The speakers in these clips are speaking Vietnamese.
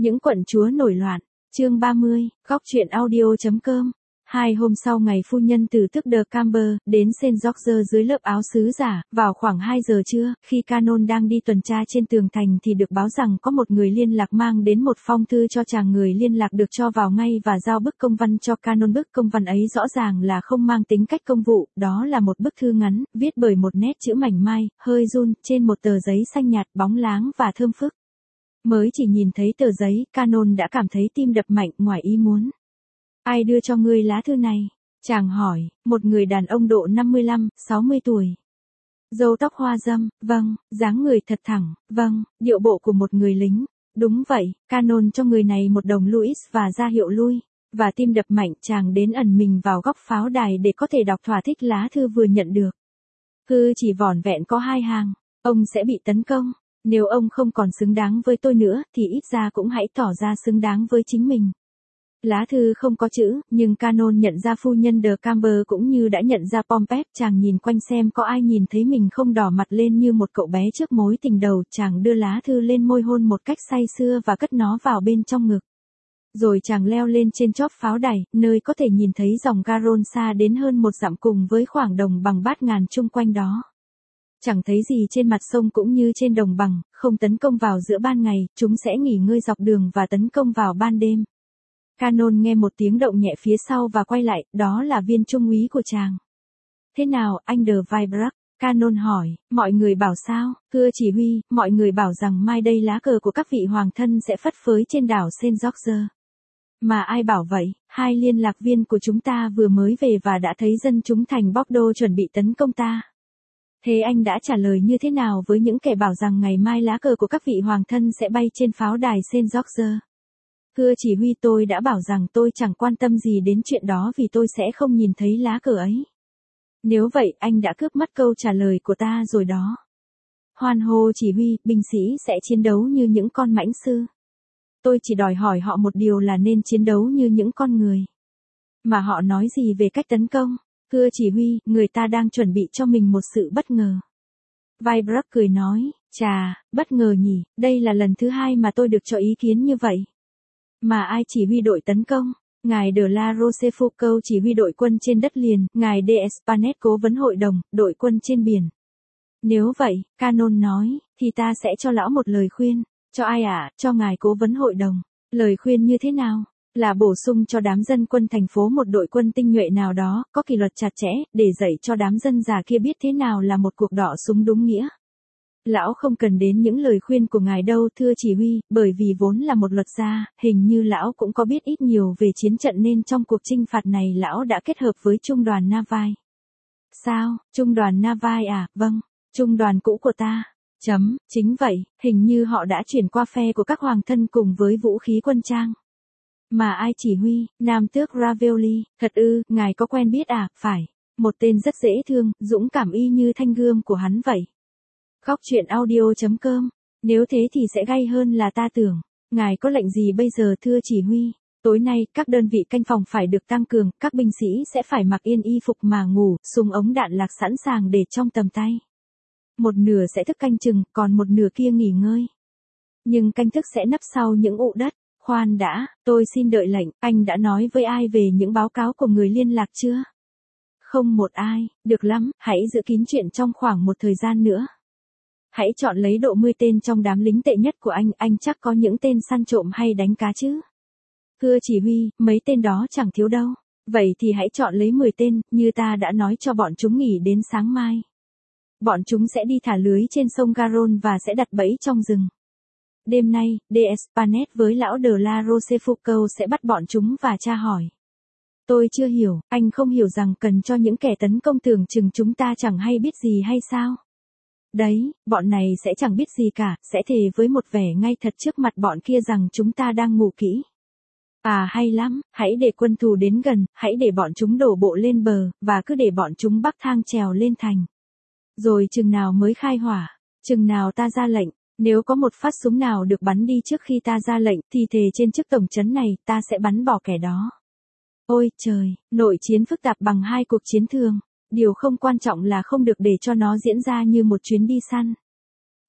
Những quận chúa nổi loạn, chương 30, góc truyện audio.com. 2 hôm sau ngày phu nhân từ tức The Camber đến St. George dưới lớp áo sứ giả, vào khoảng 2 giờ trưa, khi Canon đang đi tuần tra trên tường thành thì được báo rằng có một người liên lạc mang đến một phong thư cho chàng. Người liên lạc được cho vào ngay và giao bức công văn cho Canon. Bức công văn ấy rõ ràng là không mang tính cách công vụ, đó là một bức thư ngắn, viết bởi một nét chữ mảnh mai, hơi run, trên một tờ giấy xanh nhạt, bóng láng và thơm phức. Mới chỉ nhìn thấy tờ giấy, Canon đã cảm thấy tim đập mạnh ngoài ý muốn. Ai đưa cho ngươi lá thư này? Chàng hỏi, một người đàn ông độ 55, 60 tuổi. Râu tóc hoa râm, vâng, dáng người thật thẳng, vâng, điệu bộ của một người lính. Đúng vậy, Canon cho người này một đồng Louis và ra hiệu lui. Và tim đập mạnh, chàng đến ẩn mình vào góc pháo đài để có thể đọc thỏa thích lá thư vừa nhận được. Thư chỉ vỏn vẹn có 2 hàng, ông sẽ bị tấn công. Nếu ông không còn xứng đáng với tôi nữa thì ít ra cũng hãy tỏ ra xứng đáng với chính mình. Lá thư không có chữ, nhưng Canon nhận ra phu nhân The Camber cũng như đã nhận ra Pompey. Chàng nhìn quanh xem có ai nhìn thấy mình không đỏ mặt lên như một cậu bé trước mối tình đầu. Chàng đưa lá thư lên môi hôn một cách say sưa và cất nó vào bên trong ngực. Rồi chàng leo lên trên chóp pháo đài, nơi có thể nhìn thấy dòng Garonne xa đến hơn 1 dặm cùng với khoảng đồng bằng bát ngàn chung quanh đó. Chẳng thấy gì trên mặt sông cũng như trên đồng bằng, không tấn công vào giữa ban ngày, chúng sẽ nghỉ ngơi dọc đường và tấn công vào ban đêm. Canon nghe một tiếng động nhẹ phía sau và quay lại, đó là viên trung úy của chàng. Thế nào, anh de Vibrak? Canon hỏi, mọi người bảo sao? Thưa chỉ huy, mọi người bảo rằng mai đây lá cờ của các vị hoàng thân sẽ phất phới trên đảo St. George. Mà ai bảo vậy? 2 liên lạc viên của chúng ta vừa mới về và đã thấy dân chúng thành Bordeaux chuẩn bị tấn công ta. Thế anh đã trả lời như thế nào với những kẻ bảo rằng ngày mai lá cờ của các vị hoàng thân sẽ bay trên pháo đài St. George? Thưa chỉ huy, tôi đã bảo rằng tôi chẳng quan tâm gì đến chuyện đó vì tôi sẽ không nhìn thấy lá cờ ấy. Nếu vậy, anh đã cướp mất câu trả lời của ta rồi đó. Hoan hô chỉ huy, binh sĩ sẽ chiến đấu như những con mãnh sư. Tôi chỉ đòi hỏi họ một điều là nên chiến đấu như những con người. Mà họ nói gì về cách tấn công? Thưa chỉ huy, người ta đang chuẩn bị cho mình một sự bất ngờ. Vibrak cười nói, chà, bất ngờ nhỉ, đây là lần thứ 2 mà tôi được cho ý kiến như vậy. Mà ai chỉ huy đội tấn công? Ngài de la Rochefoucauld chỉ huy đội quân trên đất liền, ngài de Espanet cố vấn hội đồng, đội quân trên biển. Nếu vậy, Canon nói, thì ta sẽ cho lão một lời khuyên. Cho ai ạ? Cho ngài cố vấn hội đồng. Lời khuyên như thế nào? Là bổ sung cho đám dân quân thành phố một đội quân tinh nhuệ nào đó, có kỷ luật chặt chẽ, để dạy cho đám dân già kia biết thế nào là một cuộc đọ súng đúng nghĩa. Lão không cần đến những lời khuyên của ngài đâu thưa chỉ huy, bởi vì vốn là một luật gia, hình như lão cũng có biết ít nhiều về chiến trận nên trong cuộc chinh phạt này lão đã kết hợp với trung đoàn Navai. Sao, trung đoàn Navai à? Vâng, trung đoàn cũ của ta. Chính vậy, hình như họ đã chuyển qua phe của các hoàng thân cùng với vũ khí quân trang. Mà ai chỉ huy? Nam tước Ravelli. Thật ư, ngài có quen biết à? Phải, một tên rất dễ thương, dũng cảm y như thanh gươm của hắn vậy. Góc truyện audio.com. Nếu thế thì sẽ gay hơn là ta tưởng. Ngài có lệnh gì bây giờ thưa chỉ huy? Tối nay, các đơn vị canh phòng phải được tăng cường, các binh sĩ sẽ phải mặc yên y phục mà ngủ, súng ống đạn lạc sẵn sàng để trong tầm tay. Một nửa sẽ thức canh chừng, còn một nửa kia nghỉ ngơi. Nhưng canh thức sẽ nấp sau những ụ đất. Khoan đã, tôi xin đợi lệnh, anh đã nói với ai về những báo cáo của người liên lạc chưa? Không một ai, được lắm, hãy giữ kín chuyện trong khoảng một thời gian nữa. Hãy chọn lấy độ 10 tên trong đám lính tệ nhất của anh chắc có những tên săn trộm hay đánh cá chứ? Thưa chỉ huy, mấy tên đó chẳng thiếu đâu. Vậy thì hãy chọn lấy 10 tên, như ta đã nói cho bọn chúng nghỉ đến sáng mai. Bọn chúng sẽ đi thả lưới trên sông Garonne và sẽ đặt bẫy trong rừng. Đêm nay, de Espanet với lão de la Rochefoucauld sẽ bắt bọn chúng và tra hỏi. Tôi chưa hiểu, anh không hiểu rằng cần cho những kẻ tấn công tưởng chừng chúng ta chẳng hay biết gì hay sao? Đấy, bọn này sẽ chẳng biết gì cả, sẽ thề với một vẻ ngay thật trước mặt bọn kia rằng chúng ta đang ngủ kỹ. À hay lắm, hãy để quân thù đến gần, hãy để bọn chúng đổ bộ lên bờ, và cứ để bọn chúng bắc thang trèo lên thành. Rồi chừng nào mới khai hỏa, chừng nào ta ra lệnh, nếu có một phát súng nào được bắn đi trước khi ta ra lệnh, thì thề trên chức tổng trấn này, ta sẽ bắn bỏ kẻ đó. Ôi trời, nội chiến phức tạp bằng 2 cuộc chiến thường. Điều không quan trọng là không được để cho nó diễn ra như một chuyến đi săn.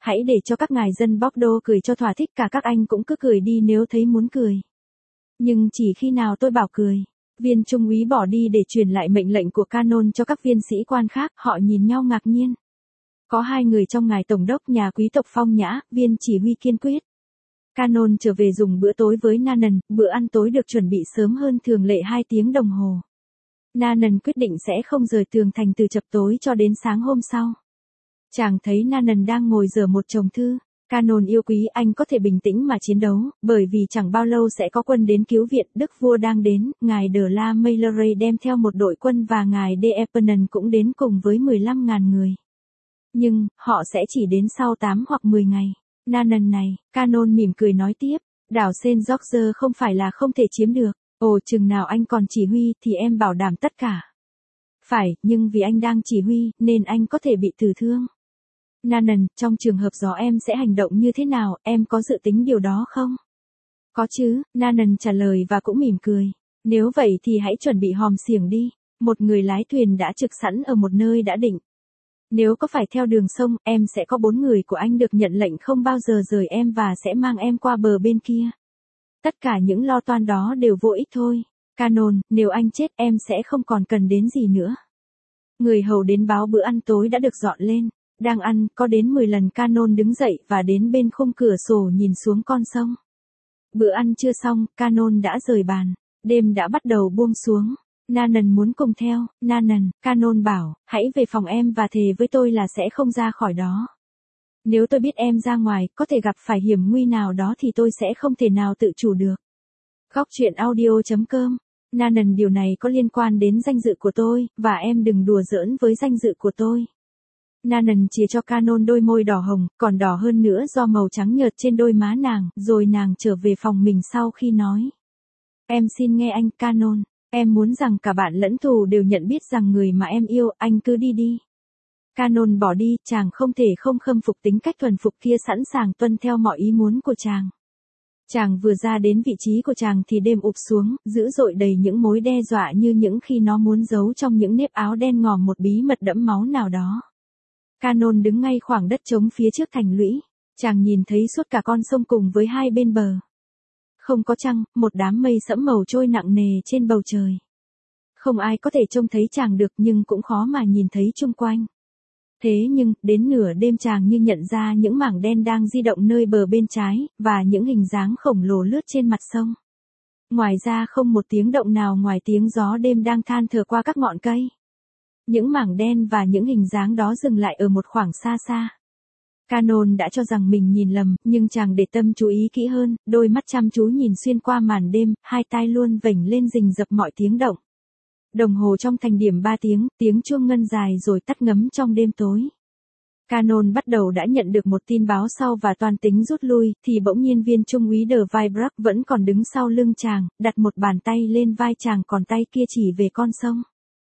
hãy để cho các ngài dân Bordeaux cười cho thỏa thích, cả các anh cũng cứ cười đi nếu thấy muốn cười. Nhưng chỉ khi nào tôi bảo cười, viên trung úy bỏ đi để truyền lại mệnh lệnh của Canon cho các viên sĩ quan khác, họ nhìn nhau ngạc nhiên. Có hai người trong ngài tổng đốc nhà quý tộc phong nhã, viên chỉ huy kiên quyết. Canon trở về dùng bữa tối với Nanan, bữa ăn tối được chuẩn bị sớm hơn thường lệ 2 tiếng đồng hồ. Nanan quyết định sẽ không rời tường thành từ chập tối cho đến sáng hôm sau. Chàng thấy Nanan đang ngồi dở một chồng thư. Canon yêu quý, anh có thể bình tĩnh mà chiến đấu, bởi vì chẳng bao lâu sẽ có quân đến cứu viện, đức vua đang đến, ngài de la Meilleraye đem theo một đội quân và ngài de Epernay cũng đến cùng với 15.000 người. Nhưng, họ sẽ chỉ đến sau 8 hoặc 10 ngày. Nanan này, Canon mỉm cười nói tiếp, đảo Saint George không phải là không thể chiếm được, ồ chừng nào anh còn chỉ huy thì em bảo đảm tất cả. Phải, nhưng vì anh đang chỉ huy, nên anh có thể bị tử thương. Nanan, trong trường hợp đó em sẽ hành động như thế nào, em có dự tính điều đó không? Có chứ, Nanan trả lời và cũng mỉm cười. Nếu vậy thì hãy chuẩn bị hòm xiềng đi. Một người lái thuyền đã trực sẵn ở một nơi đã định. Nếu có phải theo đường sông, em sẽ có 4 người của anh được nhận lệnh không bao giờ rời em và sẽ mang em qua bờ bên kia. Tất cả những lo toan đó đều vô ích thôi. Canon, nếu anh chết em sẽ không còn cần đến gì nữa. Người hầu đến báo bữa ăn tối đã được dọn lên. Đang ăn, có đến 10 lần Canon đứng dậy và đến bên khung cửa sổ nhìn xuống con sông. Bữa ăn chưa xong, Canon đã rời bàn. Đêm đã bắt đầu buông xuống. Nanan muốn cùng theo. Nanan, Canon bảo, hãy về phòng em và thề với tôi là sẽ không ra khỏi đó. Nếu tôi biết em ra ngoài, có thể gặp phải hiểm nguy nào đó thì tôi sẽ không thể nào tự chủ được. Góc truyện audio.com. Nanan, điều này có liên quan đến danh dự của tôi, và em đừng đùa giỡn với danh dự của tôi. Nanan chìa cho Canon đôi môi đỏ hồng, còn đỏ hơn nữa do màu trắng nhợt trên đôi má nàng, rồi nàng trở về phòng mình sau khi nói. Em xin nghe anh, Canon. Em muốn rằng cả bạn lẫn thù đều nhận biết rằng người mà em yêu, anh cứ đi đi. Canon bỏ đi, chàng không thể không khâm phục tính cách thuần phục kia, sẵn sàng tuân theo mọi ý muốn của chàng. Chàng vừa ra đến vị trí của chàng thì đêm ụp xuống, dữ dội đầy những mối đe dọa như những khi nó muốn giấu trong những nếp áo đen ngòm một bí mật đẫm máu nào đó. Canon đứng ngay khoảng đất trống phía trước thành lũy. Chàng nhìn thấy suốt cả con sông cùng với hai bên bờ. Không có trăng, một đám mây sẫm màu trôi nặng nề trên bầu trời. Không ai có thể trông thấy chàng được nhưng cũng khó mà nhìn thấy chung quanh. Thế nhưng, đến nửa đêm chàng như nhận ra những mảng đen đang di động nơi bờ bên trái, và những hình dáng khổng lồ lướt trên mặt sông. Ngoài ra không một tiếng động nào ngoài tiếng gió đêm đang than thở qua các ngọn cây. Những mảng đen và những hình dáng đó dừng lại ở một khoảng xa xa. Canon đã cho rằng mình nhìn lầm, nhưng chàng để tâm chú ý kỹ hơn, đôi mắt chăm chú nhìn xuyên qua màn đêm, hai tai luôn vểnh lên rình rập mọi tiếng động. Đồng hồ trong thành điểm 3 tiếng, tiếng chuông ngân dài rồi tắt ngấm trong đêm tối. Canon bắt đầu đã nhận được một tin báo sau và toan tính rút lui, thì bỗng nhiên viên trung úy de Vibrak vẫn còn đứng sau lưng chàng, đặt một bàn tay lên vai chàng còn tay kia chỉ về con sông.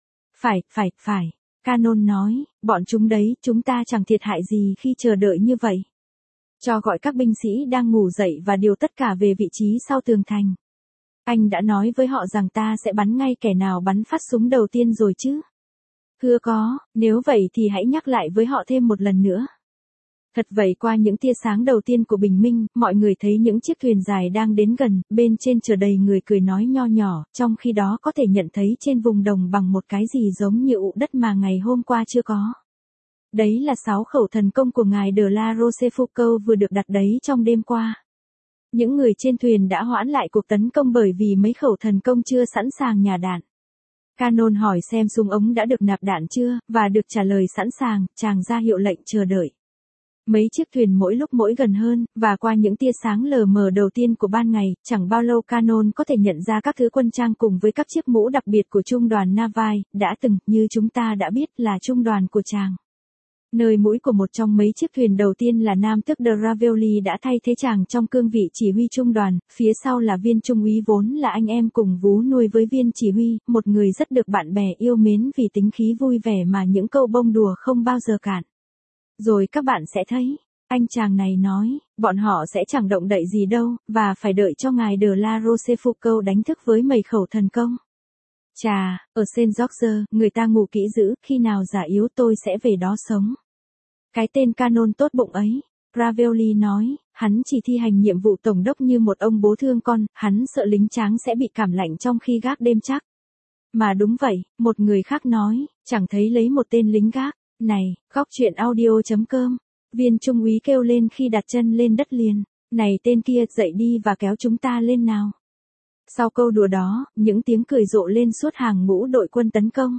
Phải. Canon nói, bọn chúng đấy, chúng ta chẳng thiệt hại gì khi chờ đợi như vậy. Cho gọi các binh sĩ đang ngủ dậy và điều tất cả về vị trí sau tường thành. Anh đã nói với họ rằng ta sẽ bắn ngay kẻ nào bắn phát súng đầu tiên rồi chứ? Thưa có, nếu vậy thì hãy nhắc lại với họ thêm một lần nữa. Thật vậy, qua những tia sáng đầu tiên của bình minh, mọi người thấy những chiếc thuyền dài đang đến gần, bên trên chở đầy người cười nói nho nhỏ, trong khi đó có thể nhận thấy trên vùng đồng bằng một cái gì giống như ụ đất mà ngày hôm qua chưa có. Đấy là 6 khẩu thần công của ngài de la Rochefoucauld vừa được đặt đấy trong đêm qua. Những người trên thuyền đã hoãn lại cuộc tấn công bởi vì mấy khẩu thần công chưa sẵn sàng nhả đạn. Canon hỏi xem súng ống đã được nạp đạn chưa, và được trả lời sẵn sàng, chàng ra hiệu lệnh chờ đợi. Mấy chiếc thuyền mỗi lúc mỗi gần hơn, và qua những tia sáng lờ mờ đầu tiên của ban ngày, chẳng bao lâu Canon có thể nhận ra các thứ quân trang cùng với các chiếc mũ đặc biệt của trung đoàn Navai, đã từng, như chúng ta đã biết, là trung đoàn của chàng. Nơi mũi của một trong mấy chiếc thuyền đầu tiên là nam tước de Ravioli đã thay thế chàng trong cương vị chỉ huy trung đoàn, phía sau là viên trung úy vốn là anh em cùng vú nuôi với viên chỉ huy, một người rất được bạn bè yêu mến vì tính khí vui vẻ mà những câu bông đùa không bao giờ cạn. Rồi các bạn sẽ thấy, anh chàng này nói, bọn họ sẽ chẳng động đậy gì đâu, và phải đợi cho ngài de la Rochefoucauld đánh thức với mấy khẩu thần công. Chà, ở Saint George, người ta ngủ kỹ dữ, khi nào già yếu tôi sẽ về đó sống. Cái tên Canon tốt bụng ấy. Ravioli nói, hắn chỉ thi hành nhiệm vụ tổng đốc như một ông bố thương con, hắn sợ lính tráng sẽ bị cảm lạnh trong khi gác đêm chắc. Mà đúng vậy, một người khác nói, chẳng thấy lấy một tên lính gác. Này, góc chuyện audio.com. Viên trung úy kêu lên khi đặt chân lên đất liền. Này tên kia, dậy đi và kéo chúng ta lên nào. Sau câu đùa đó, những tiếng cười rộ lên suốt hàng ngũ đội quân tấn công.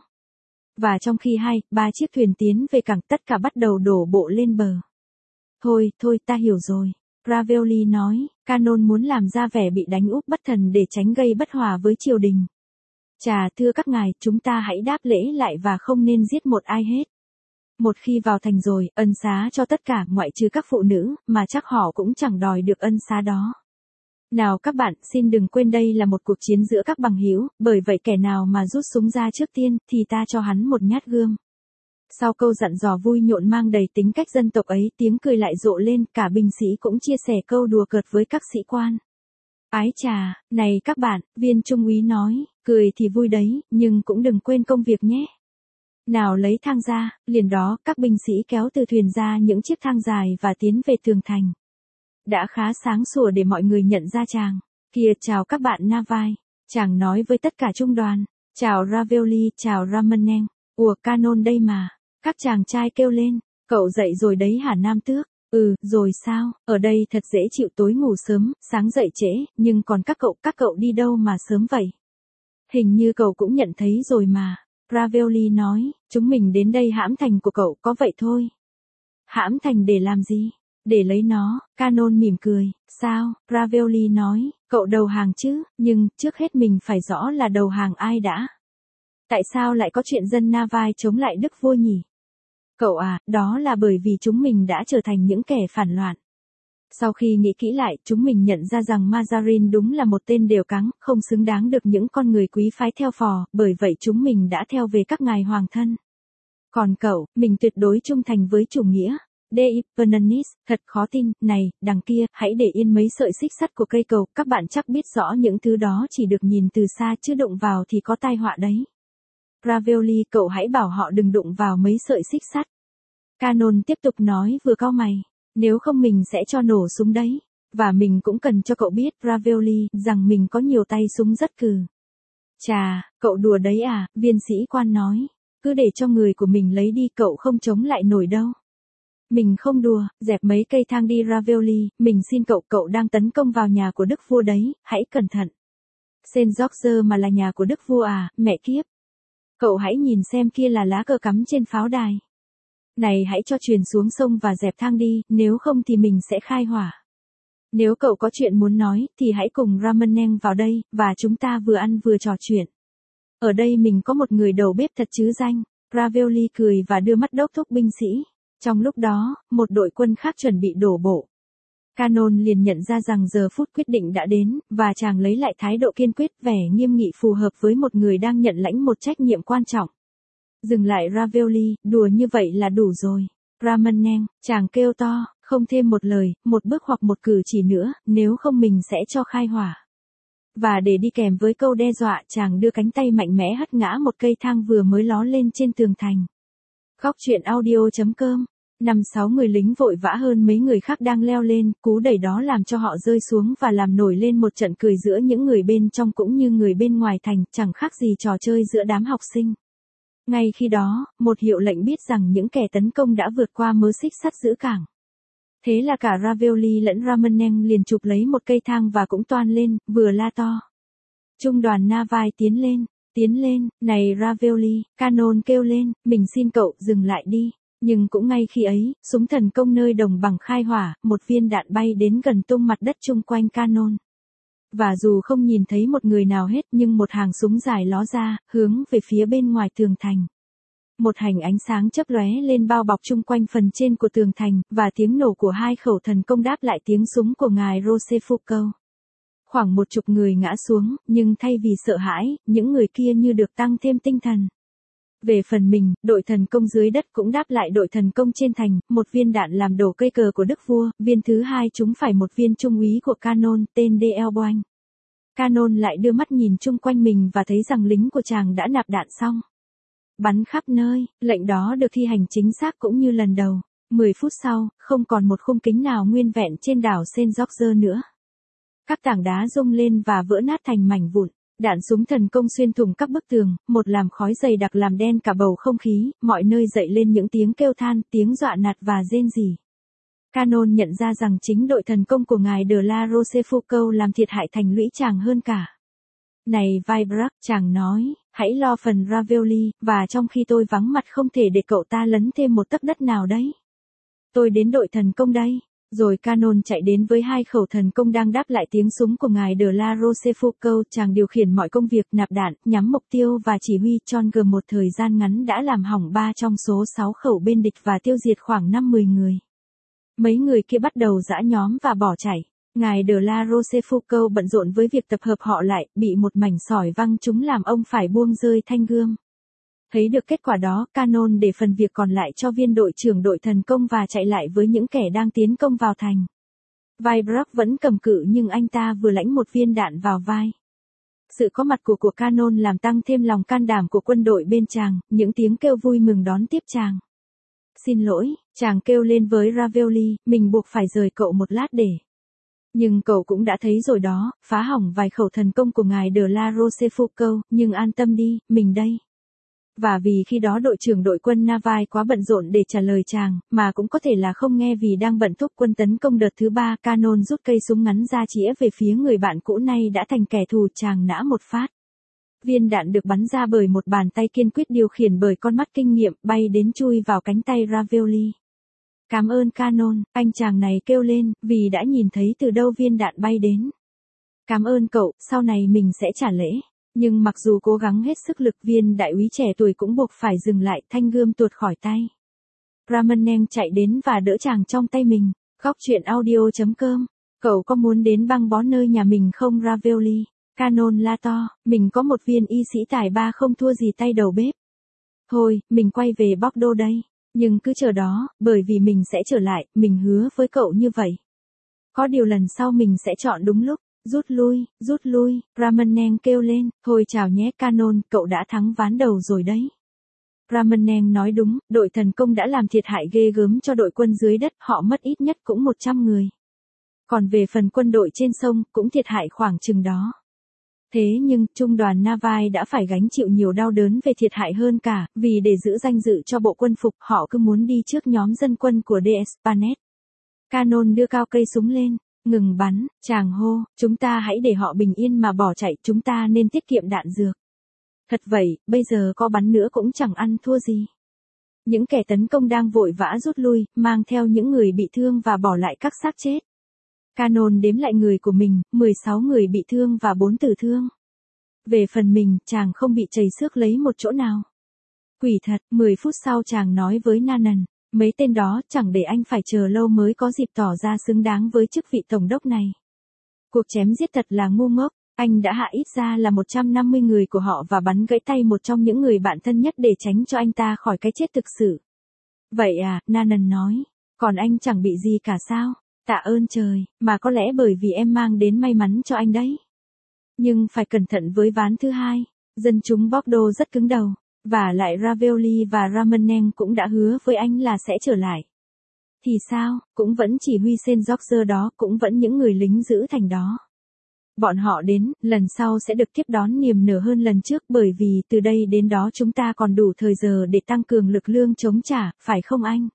Và trong khi 2-3 chiếc thuyền tiến về cảng, tất cả bắt đầu đổ bộ lên bờ. Thôi, ta hiểu rồi. Ravioli nói, Canon muốn làm ra vẻ bị đánh úp bất thần để tránh gây bất hòa với triều đình. Chà, thưa các ngài, chúng ta hãy đáp lễ lại và không nên giết một ai hết. Một khi vào thành rồi, ân xá cho tất cả, ngoại trừ các phụ nữ, mà chắc họ cũng chẳng đòi được ân xá đó. Nào các bạn, xin đừng quên đây là một cuộc chiến giữa các bằng hữu, bởi vậy kẻ nào mà rút súng ra trước tiên, thì ta cho hắn một nhát gươm. Sau câu dặn dò vui nhộn mang đầy tính cách dân tộc ấy, tiếng cười lại rộ lên, cả binh sĩ cũng chia sẻ câu đùa cợt với các sĩ quan. Ái chà, này các bạn, viên trung úy nói, cười thì vui đấy, nhưng cũng đừng quên công việc nhé. Nào lấy thang ra, liền đó, các binh sĩ kéo từ thuyền ra những chiếc thang dài và tiến về tường thành. Đã khá sáng sủa để mọi người nhận ra chàng. Kìa, chào các bạn Navai. Chàng nói với tất cả trung đoàn. Chào Ravioli, chào Rameneng. Ủa, Canon đây mà. Các chàng trai kêu lên. Cậu dậy rồi đấy hả Nam Tước? Ừ, rồi sao? Ở đây thật dễ chịu, tối ngủ sớm, sáng dậy trễ, nhưng còn các cậu đi đâu mà sớm vậy? Hình như cậu cũng nhận thấy rồi mà. Ravioli nói, chúng mình đến đây hãm thành của cậu, có vậy thôi. Hãm thành để làm gì? Để lấy nó. Canon mỉm cười. Sao? Ravioli nói, cậu đầu hàng chứ, nhưng trước hết mình phải rõ là đầu hàng ai đã. Tại sao lại có chuyện dân Navai chống lại đức vua nhỉ? Cậu à, đó là bởi vì chúng mình đã trở thành những kẻ phản loạn. Sau khi nghĩ kỹ lại, chúng mình nhận ra rằng Mazarin đúng là một tên đều cắng, không xứng đáng được những con người quý phái theo phò, bởi vậy chúng mình đã theo về các ngài hoàng thân. Còn cậu, mình tuyệt đối trung thành với chủ nghĩa. Dei Pernanis, thật khó tin, này, đằng kia, hãy để yên mấy sợi xích sắt của cây cầu, các bạn chắc biết rõ những thứ đó chỉ được nhìn từ xa chứ đụng vào thì có tai họa đấy. Ravioli, cậu hãy bảo họ đừng đụng vào mấy sợi xích sắt. Canon tiếp tục nói vừa cau mày, nếu không mình sẽ cho nổ súng đấy. Và mình cũng cần cho cậu biết, Ravioli, rằng mình có nhiều tay súng rất cừ. Chà, cậu đùa đấy à, viên sĩ quan nói. Cứ để cho người của mình lấy đi, cậu không chống lại nổi đâu. Mình không đùa, dẹp mấy cây thang đi Ravioli, mình xin cậu đang tấn công vào nhà của đức vua đấy, hãy cẩn thận. Saint George mà là nhà của đức vua à, mẹ kiếp. Cậu hãy nhìn xem kia là lá cờ cắm trên pháo đài. Này hãy cho chuyền xuống sông và dẹp thang đi, nếu không thì mình sẽ khai hỏa. Nếu cậu có chuyện muốn nói, thì hãy cùng Rameneng vào đây, và chúng ta vừa ăn vừa trò chuyện. Ở đây mình có một người đầu bếp thật chứ danh. Ravioli cười và đưa mắt đốc thúc binh sĩ. Trong lúc đó, một đội quân khác chuẩn bị đổ bộ. Canon liền nhận ra rằng giờ phút quyết định đã đến, và chàng lấy lại thái độ kiên quyết, vẻ nghiêm nghị phù hợp với một người đang nhận lãnh một trách nhiệm quan trọng. Dừng lại Ravioli, đùa như vậy là đủ rồi. Rameneng, chàng kêu to, không thêm một lời, một bước hoặc một cử chỉ nữa, nếu không mình sẽ cho khai hỏa. Và để đi kèm với câu đe dọa, chàng đưa cánh tay mạnh mẽ hất ngã một cây thang vừa mới ló lên trên tường thành. Góc chuyện audio.com. 5-6 người lính vội vã hơn mấy người khác đang leo lên, cú đẩy đó làm cho họ rơi xuống và làm nổi lên một trận cười giữa những người bên trong cũng như người bên ngoài thành, chẳng khác gì trò chơi giữa đám học sinh. Ngay khi đó, một hiệu lệnh biết rằng những kẻ tấn công đã vượt qua mớ xích sắt giữ cảng. Thế là cả Ravioli lẫn Rameneng liền chụp lấy một cây thang và cũng toan lên, vừa la to. Trung đoàn Navai tiến lên, này Ravioli, Canon kêu lên, mình xin cậu dừng lại đi. Nhưng cũng ngay khi ấy, súng thần công nơi đồng bằng khai hỏa, một viên đạn bay đến gần tung mặt đất chung quanh Canon. Và dù không nhìn thấy một người nào hết nhưng một hàng súng dài ló ra, hướng về phía bên ngoài tường thành. Một hành ánh sáng chớp lóe lên bao bọc chung quanh phần trên của tường thành, và tiếng nổ của hai khẩu thần công đáp lại tiếng súng của ngài Rochefoucauld. Khoảng 10 người ngã xuống, nhưng thay vì sợ hãi, những người kia như được tăng thêm tinh thần. Về phần mình, đội thần công dưới đất cũng đáp lại đội thần công trên thành, một viên đạn làm đổ cây cờ của đức vua, viên thứ hai trúng phải một viên trung úy của Canon, tên D'Elboing. Canon lại đưa mắt nhìn chung quanh mình và thấy rằng lính của chàng đã nạp đạn xong. Bắn khắp nơi, lệnh đó được thi hành chính xác cũng như lần đầu. 10 phút sau, không còn một khung kính nào nguyên vẹn trên đảo Saint George nữa. Các tảng đá rung lên và vỡ nát thành mảnh vụn. Đạn súng thần công xuyên thủng các bức tường, một làn khói dày đặc làm đen cả bầu không khí, mọi nơi dậy lên những tiếng kêu than, tiếng dọa nạt và rên rỉ. Canon nhận ra rằng chính đội thần công của ngài de la Rochefoucauld làm thiệt hại thành lũy chàng hơn cả. Này Vibrak, chàng nói, hãy lo phần Ravioli, và trong khi tôi vắng mặt không thể để cậu ta lấn thêm một tấc đất nào đấy. Tôi đến đội thần công đây. Rồi Canon chạy đến với 2 khẩu thần công đang đáp lại tiếng súng của ngài de la Rochefoucauld. Chàng điều khiển mọi công việc nạp đạn, nhắm mục tiêu và chỉ huy John G. Một thời gian ngắn đã làm hỏng 3 trong số 6 khẩu bên địch và tiêu diệt khoảng 5-10 người. Mấy người kia bắt đầu giã nhóm và bỏ chạy. Ngài de la Rochefoucauld bận rộn với việc tập hợp họ lại, bị một mảnh sỏi văng trúng làm ông phải buông rơi thanh gươm. Thấy được kết quả đó, Canon để phần việc còn lại cho viên đội trưởng đội thần công và chạy lại với những kẻ đang tiến công vào thành. Vibrak vẫn cầm cự nhưng anh ta vừa lãnh một viên đạn vào vai. Sự có mặt của Canon làm tăng thêm lòng can đảm của quân đội bên chàng, những tiếng kêu vui mừng đón tiếp chàng. Xin lỗi, chàng kêu lên với Ravioli, mình buộc phải rời cậu một lát để. Nhưng cậu cũng đã thấy rồi đó, phá hỏng vài khẩu thần công của ngài de la Rochefoucauld, nhưng an tâm đi, mình đây. Và vì khi đó đội trưởng đội quân Navai quá bận rộn để trả lời chàng, mà cũng có thể là không nghe vì đang bận thúc quân tấn công đợt thứ 3, Canon rút cây súng ngắn ra chĩa về phía người bạn cũ nay đã thành kẻ thù, chàng nã một phát. Viên đạn được bắn ra bởi một bàn tay kiên quyết điều khiển bởi con mắt kinh nghiệm, bay đến chui vào cánh tay Ravioli. Cảm ơn Canon, anh chàng này kêu lên, vì đã nhìn thấy từ đâu viên đạn bay đến. Cảm ơn cậu, sau này mình sẽ trả lễ. Nhưng mặc dù cố gắng hết sức lực, viên đại úy trẻ tuổi cũng buộc phải dừng lại, thanh gươm tuột khỏi tay. Ramanen chạy đến và đỡ chàng trong tay mình. Góc truyện audio.com. Cậu có muốn đến băng bó nơi nhà mình không Ravioli? Canon la to, mình có một viên y sĩ tài ba không thua gì tay đầu bếp. Thôi, mình quay về Bordeaux đây. Nhưng cứ chờ đó, bởi vì mình sẽ trở lại, mình hứa với cậu như vậy. Có điều lần sau mình sẽ chọn đúng lúc. Rút lui, Ramanen kêu lên, thôi chào nhé Canon, cậu đã thắng ván đầu rồi đấy. Ramanen nói đúng, đội thần công đã làm thiệt hại ghê gớm cho đội quân dưới đất, họ mất ít nhất cũng 100 người. Còn về phần quân đội trên sông, cũng thiệt hại khoảng chừng đó. Thế nhưng, trung đoàn Navai đã phải gánh chịu nhiều đau đớn về thiệt hại hơn cả, vì để giữ danh dự cho bộ quân phục, họ cứ muốn đi trước nhóm dân quân của D'Espanet. Canon đưa cao cây súng lên. Ngừng bắn, chàng hô, chúng ta hãy để họ bình yên mà bỏ chạy, chúng ta nên tiết kiệm đạn dược. Thật vậy, bây giờ có bắn nữa cũng chẳng ăn thua gì. Những kẻ tấn công đang vội vã rút lui, mang theo những người bị thương và bỏ lại các xác chết. Canon đếm lại người của mình, 16 người bị thương và 4 tử thương. Về phần mình, chàng không bị chảy xước lấy một chỗ nào. Quỷ thật, 10 phút sau chàng nói với Nanan. Mấy tên đó chẳng để anh phải chờ lâu mới có dịp tỏ ra xứng đáng với chức vị tổng đốc này. Cuộc chém giết thật là ngu ngốc, anh đã hạ ít ra là 150 người của họ và bắn gãy tay một trong những người bạn thân nhất để tránh cho anh ta khỏi cái chết thực sự. Vậy à, Nanan nói, còn anh chẳng bị gì cả sao? Tạ ơn trời, mà có lẽ bởi vì em mang đến may mắn cho anh đấy. Nhưng phải cẩn thận với ván thứ 2, dân chúng Bordeaux rất cứng đầu. Và lại Ravioli và Ramanen cũng đã hứa với anh là sẽ trở lại. Thì sao, cũng vẫn chỉ huy Saint George đó, cũng vẫn những người lính giữ thành đó. Bọn họ đến, lần sau sẽ được tiếp đón niềm nở hơn lần trước, bởi vì từ đây đến đó chúng ta còn đủ thời giờ để tăng cường lực lượng chống trả, phải không anh?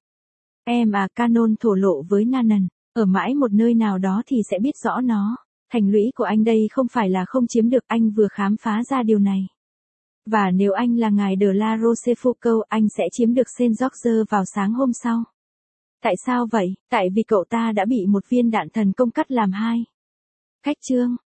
Em à, Canon thổ lộ với Nanan, ở mãi một nơi nào đó thì sẽ biết rõ nó. Thành lũy của anh đây không phải là không chiếm được, anh vừa khám phá ra điều này. Và nếu anh là ngài de la Rochefoucauld, anh sẽ chiếm được Saint George vào sáng hôm sau. Tại sao vậy? Tại vì cậu ta đã bị một viên đạn thần công cắt làm hai. Cách chương